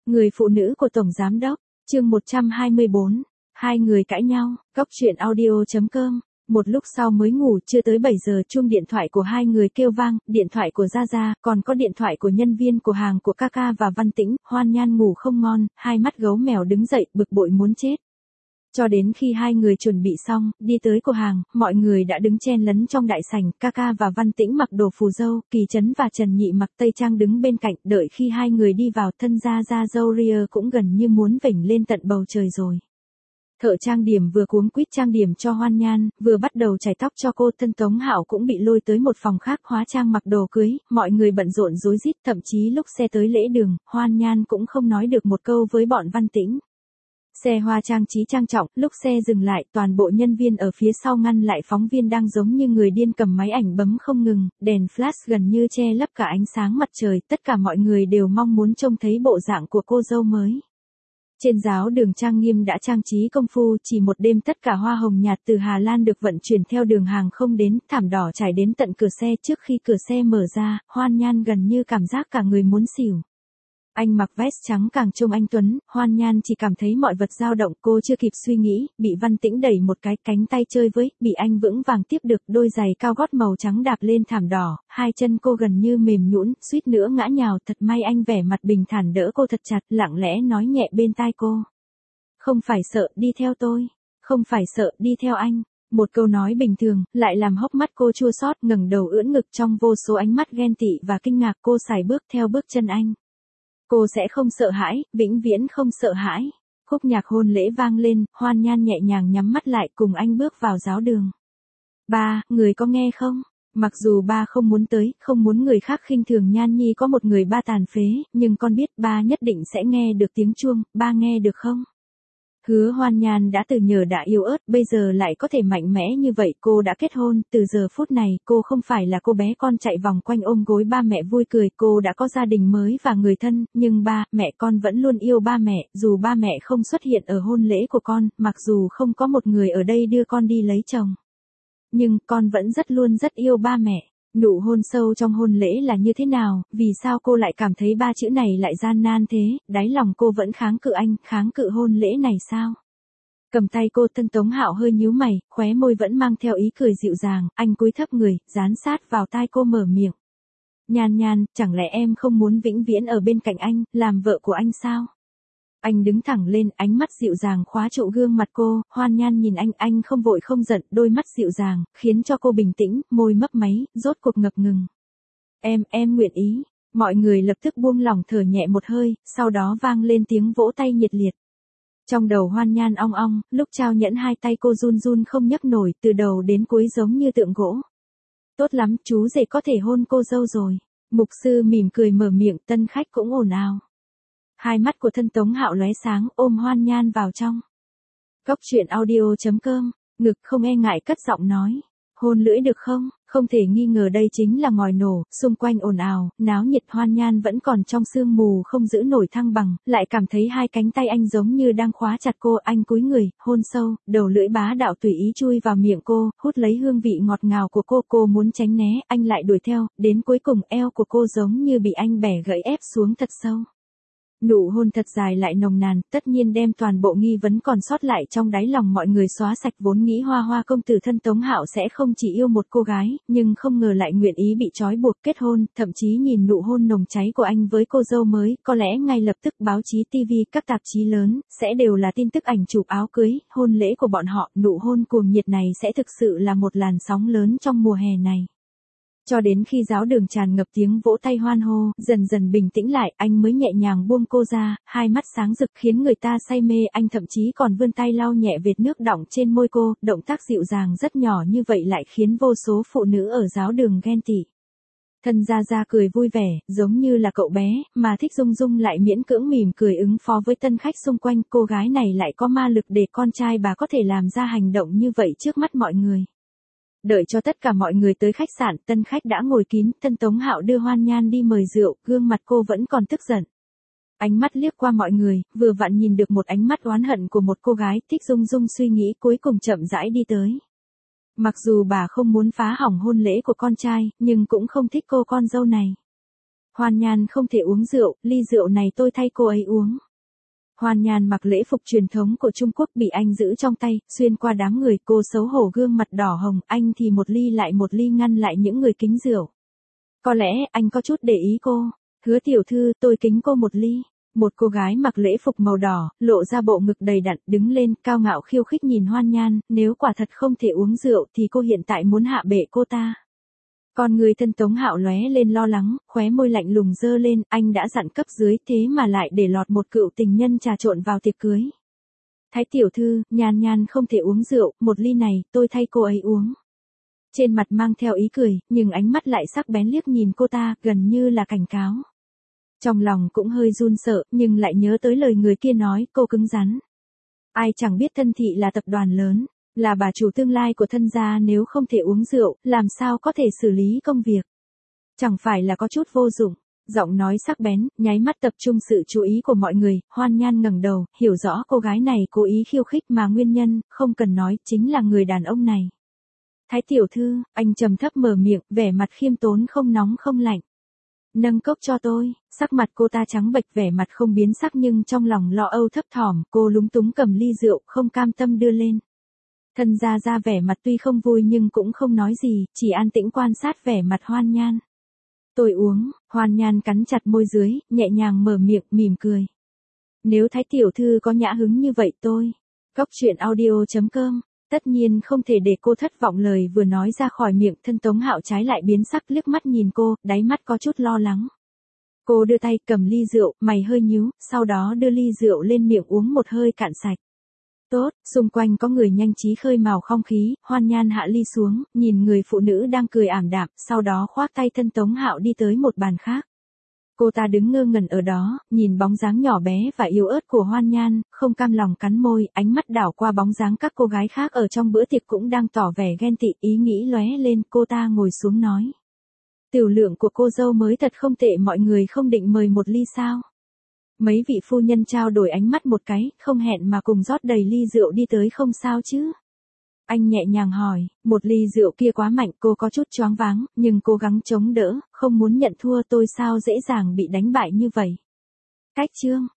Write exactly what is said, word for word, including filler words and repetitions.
Người phụ nữ của Tổng Giám Đốc, chương một trăm hai mươi bốn, hai người cãi nhau, Cóc truyện audio chấm com. Một lúc sau mới ngủ, chưa tới bảy giờ chuông điện thoại của hai người kêu vang, điện thoại của Gia Gia, còn có điện thoại của nhân viên của hàng của Kaka và Văn Tĩnh. Hoan Nhan ngủ không ngon, hai mắt gấu mèo đứng dậy, bực bội muốn chết. Cho đến khi hai người chuẩn bị xong, đi tới cửa hàng, mọi người đã đứng chen lấn trong đại sảnh, Kaka và Văn Tĩnh mặc đồ phù dâu, Kỳ Trấn và Trần Nhị mặc tây trang đứng bên cạnh, đợi khi hai người đi vào, thân Gia Gia dâu ria cũng gần như muốn vểnh lên tận bầu trời rồi. Thợ trang điểm vừa cuống quýt trang điểm cho Hoan Nhan, vừa bắt đầu chải tóc cho cô. Thân Tống Hạo cũng bị lôi tới một phòng khác hóa trang mặc đồ cưới, mọi người bận rộn rối rít, thậm chí lúc xe tới lễ đường, Hoan Nhan cũng không nói được một câu với bọn Văn Tĩnh. Xe hoa trang trí trang trọng, lúc xe dừng lại, toàn bộ nhân viên ở phía sau ngăn lại phóng viên đang giống như người điên cầm máy ảnh bấm không ngừng, đèn flash gần như che lấp cả ánh sáng mặt trời, tất cả mọi người đều mong muốn trông thấy bộ dạng của cô dâu mới. Trên giáo đường trang nghiêm đã trang trí công phu, chỉ một đêm tất cả hoa hồng nhạt từ Hà Lan được vận chuyển theo đường hàng không đến, thảm đỏ trải đến tận cửa xe. Trước khi cửa xe mở ra, Hoan Nhan gần như cảm giác cả người muốn xỉu. Anh mặc vest trắng càng trông anh tuấn, Hoan Nhan chỉ cảm thấy mọi vật dao động, cô chưa kịp suy nghĩ, bị Văn Tĩnh đẩy một cái, cánh tay chơi với, bị anh vững vàng tiếp được, đôi giày cao gót màu trắng đạp lên thảm đỏ, hai chân cô gần như mềm nhũn, suýt nữa ngã nhào. Thật may anh vẻ mặt bình thản đỡ cô thật chặt, lặng lẽ nói nhẹ bên tai cô. Không phải sợ, đi theo tôi. Không phải sợ, đi theo anh. Một câu nói bình thường, lại làm hốc mắt cô chua xót, ngẩng đầu ưỡn ngực trong vô số ánh mắt ghen tị và kinh ngạc, cô sải bước theo bước chân anh. Cô sẽ không sợ hãi, vĩnh viễn không sợ hãi. Khúc nhạc hôn lễ vang lên, Hoan Nhan nhẹ nhàng nhắm mắt lại cùng anh bước vào giáo đường. Ba, người có nghe không? Mặc dù ba không muốn tới, không muốn người khác khinh thường Nhan Nhi có một người ba tàn phế, nhưng con biết ba nhất định sẽ nghe được tiếng chuông, ba nghe được không? Hứa Hoan Nhan đã từ nhờ đã yếu ớt, bây giờ lại có thể mạnh mẽ như vậy. Cô đã kết hôn, từ giờ phút này, cô không phải là cô bé con chạy vòng quanh ôm gối ba mẹ vui cười. Cô đã có gia đình mới và người thân, nhưng ba, mẹ con vẫn luôn yêu ba mẹ, dù ba mẹ không xuất hiện ở hôn lễ của con, mặc dù không có một người ở đây đưa con đi lấy chồng. Nhưng, con vẫn rất luôn rất yêu ba mẹ. Nụ hôn sâu trong hôn lễ là như thế nào, vì sao cô lại cảm thấy ba chữ này lại gian nan thế, đáy lòng cô vẫn kháng cự anh, kháng cự hôn lễ này sao? Cầm tay cô, Thân Tống Hạo hơi nhíu mày, khóe môi vẫn mang theo ý cười dịu dàng, anh cúi thấp người, dán sát vào tai cô mở miệng. Nhan Nhan, chẳng lẽ em không muốn vĩnh viễn ở bên cạnh anh, làm vợ của anh sao? Anh đứng thẳng lên, ánh mắt dịu dàng khóa trụ gương mặt cô. Hoan Nhan nhìn anh, anh không vội không giận, đôi mắt dịu dàng, khiến cho cô bình tĩnh, môi mấp máy, rốt cuộc ngập ngừng. Em, em nguyện ý. Mọi người lập tức buông lỏng thở nhẹ một hơi, sau đó vang lên tiếng vỗ tay nhiệt liệt. Trong đầu Hoan Nhan ong ong, lúc trao nhẫn hai tay cô run run không nhấc nổi, từ đầu đến cuối giống như tượng gỗ. Tốt lắm, chú rể có thể hôn cô dâu rồi. Mục sư mỉm cười mở miệng, tân khách cũng ồn ào. Hai mắt của Thân Tống Hạo lóe sáng, ôm Hoan Nhan vào trong. Cóc truyện audio chấm com, ngực không e ngại cất giọng nói. Hôn lưỡi được không? Không thể nghi ngờ đây chính là ngòi nổ, xung quanh ồn ào, náo nhiệt. Hoan Nhan vẫn còn trong sương mù không giữ nổi thăng bằng, lại cảm thấy hai cánh tay anh giống như đang khóa chặt cô. Anh cúi người, hôn sâu, đầu lưỡi bá đạo tùy ý chui vào miệng cô, hút lấy hương vị ngọt ngào của cô. Cô muốn tránh né, anh lại đuổi theo, đến cuối cùng eo của cô giống như bị anh bẻ gãy ép xuống thật sâu. Nụ hôn thật dài lại nồng nàn, tất nhiên đem toàn bộ nghi vấn còn sót lại trong đáy lòng mọi người xóa sạch. Vốn nghĩ Hoa Hoa công tử Thân Tống Hạo sẽ không chỉ yêu một cô gái, nhưng không ngờ lại nguyện ý bị trói buộc kết hôn, thậm chí nhìn nụ hôn nồng cháy của anh với cô dâu mới, có lẽ ngay lập tức báo chí ti vi, các tạp chí lớn, sẽ đều là tin tức ảnh chụp áo cưới, hôn lễ của bọn họ. Nụ hôn cuồng nhiệt này sẽ thực sự là một làn sóng lớn trong mùa hè này. Cho đến khi giáo đường tràn ngập tiếng vỗ tay hoan hô, dần dần bình tĩnh lại, anh mới nhẹ nhàng buông cô ra, hai mắt sáng rực khiến người ta say mê. Anh thậm chí còn vươn tay lau nhẹ vệt nước đọng trên môi cô, động tác dịu dàng rất nhỏ như vậy lại khiến vô số phụ nữ ở giáo đường ghen tị. Thân Gia Gia cười vui vẻ, giống như là cậu bé, mà Thích Dung Dung lại miễn cưỡng mỉm cười ứng phó với tân khách xung quanh. Cô gái này lại có ma lực để con trai bà có thể làm ra hành động như vậy trước mắt mọi người. Đợi cho tất cả mọi người tới khách sạn, tân khách đã ngồi kín, Thân Tống Hạo đưa Hoan Nhan đi mời rượu, gương mặt cô vẫn còn tức giận. Ánh mắt liếc qua mọi người, vừa vặn nhìn được một ánh mắt oán hận của một cô gái. Thích Dung Dung suy nghĩ cuối cùng chậm rãi đi tới. Mặc dù bà không muốn phá hỏng hôn lễ của con trai, nhưng cũng không thích cô con dâu này. Hoan Nhan không thể uống rượu, ly rượu này tôi thay cô ấy uống. Hoan Nhan mặc lễ phục truyền thống của Trung Quốc bị anh giữ trong tay, xuyên qua đám người, cô xấu hổ gương mặt đỏ hồng, anh thì một ly lại một ly ngăn lại những người kính rượu. Có lẽ anh có chút để ý cô. Hứa tiểu thư, tôi kính cô một ly. Một cô gái mặc lễ phục màu đỏ, lộ ra bộ ngực đầy đặn, đứng lên, cao ngạo khiêu khích nhìn Hoan Nhan, nếu quả thật không thể uống rượu thì cô hiện tại muốn hạ bệ cô ta. Con người thân Tống Hạo lóe lên lo lắng, khóe môi lạnh lùng dơ lên, anh đã dặn cấp dưới thế mà lại để lọt một cựu tình nhân trà trộn vào tiệc cưới. Thái tiểu thư, Nhan Nhan không thể uống rượu, một ly này, tôi thay cô ấy uống. Trên mặt mang theo ý cười, nhưng ánh mắt lại sắc bén liếc nhìn cô ta, gần như là cảnh cáo. Trong lòng cũng hơi run sợ, nhưng lại nhớ tới lời người kia nói, cô cứng rắn. Ai chẳng biết Thân thị là tập đoàn lớn, là bà chủ tương lai của Thân gia, nếu không thể uống rượu, làm sao có thể xử lý công việc. Chẳng phải là có chút vô dụng. Giọng nói sắc bén, nháy mắt tập trung sự chú ý của mọi người, Hoan Nhan ngẩng đầu, hiểu rõ cô gái này cố ý khiêu khích mà nguyên nhân, không cần nói, chính là người đàn ông này. Thái tiểu thư, anh trầm thấp mở miệng, vẻ mặt khiêm tốn không nóng không lạnh. Nâng cốc cho tôi, sắc mặt cô ta trắng bệch, vẻ mặt không biến sắc nhưng trong lòng lo âu thấp thỏm, cô lúng túng cầm ly rượu, không cam tâm đưa lên. Thân gia ra vẻ mặt tuy không vui nhưng cũng không nói gì, chỉ an tĩnh quan sát vẻ mặt Hoan Nhan. Tôi uống, Hoan Nhan cắn chặt môi dưới, nhẹ nhàng mở miệng, mỉm cười. Nếu Thái tiểu thư có nhã hứng như vậy tôi. Cốc truyện audio chấm com. Tất nhiên không thể để cô thất vọng, lời vừa nói ra khỏi miệng, thân Tống Hạo trái lại biến sắc, liếc mắt nhìn cô, đáy mắt có chút lo lắng. Cô đưa tay cầm ly rượu, mày hơi nhíu, sau đó đưa ly rượu lên miệng uống một hơi cạn sạch. Tốt, xung quanh có người nhanh trí khơi mào không khí, Hoan Nhan hạ ly xuống, nhìn người phụ nữ đang cười ảm đạm, sau đó khoác tay thân Tống Hạo đi tới một bàn khác. Cô ta đứng ngơ ngẩn ở đó, nhìn bóng dáng nhỏ bé và yếu ớt của Hoan Nhan, không cam lòng cắn môi, ánh mắt đảo qua bóng dáng các cô gái khác ở trong bữa tiệc cũng đang tỏ vẻ ghen tị, ý nghĩ lóe lên, cô ta ngồi xuống nói. Tiểu lượng của cô dâu mới thật không tệ, mọi người không định mời một ly sao? Mấy vị phu nhân trao đổi ánh mắt một cái, không hẹn mà cùng rót đầy ly rượu đi tới, không sao chứ? Anh nhẹ nhàng hỏi, một ly rượu kia quá mạnh, cô có chút choáng váng, nhưng cố gắng chống đỡ, không muốn nhận thua, tôi sao dễ dàng bị đánh bại như vậy. Cách chương.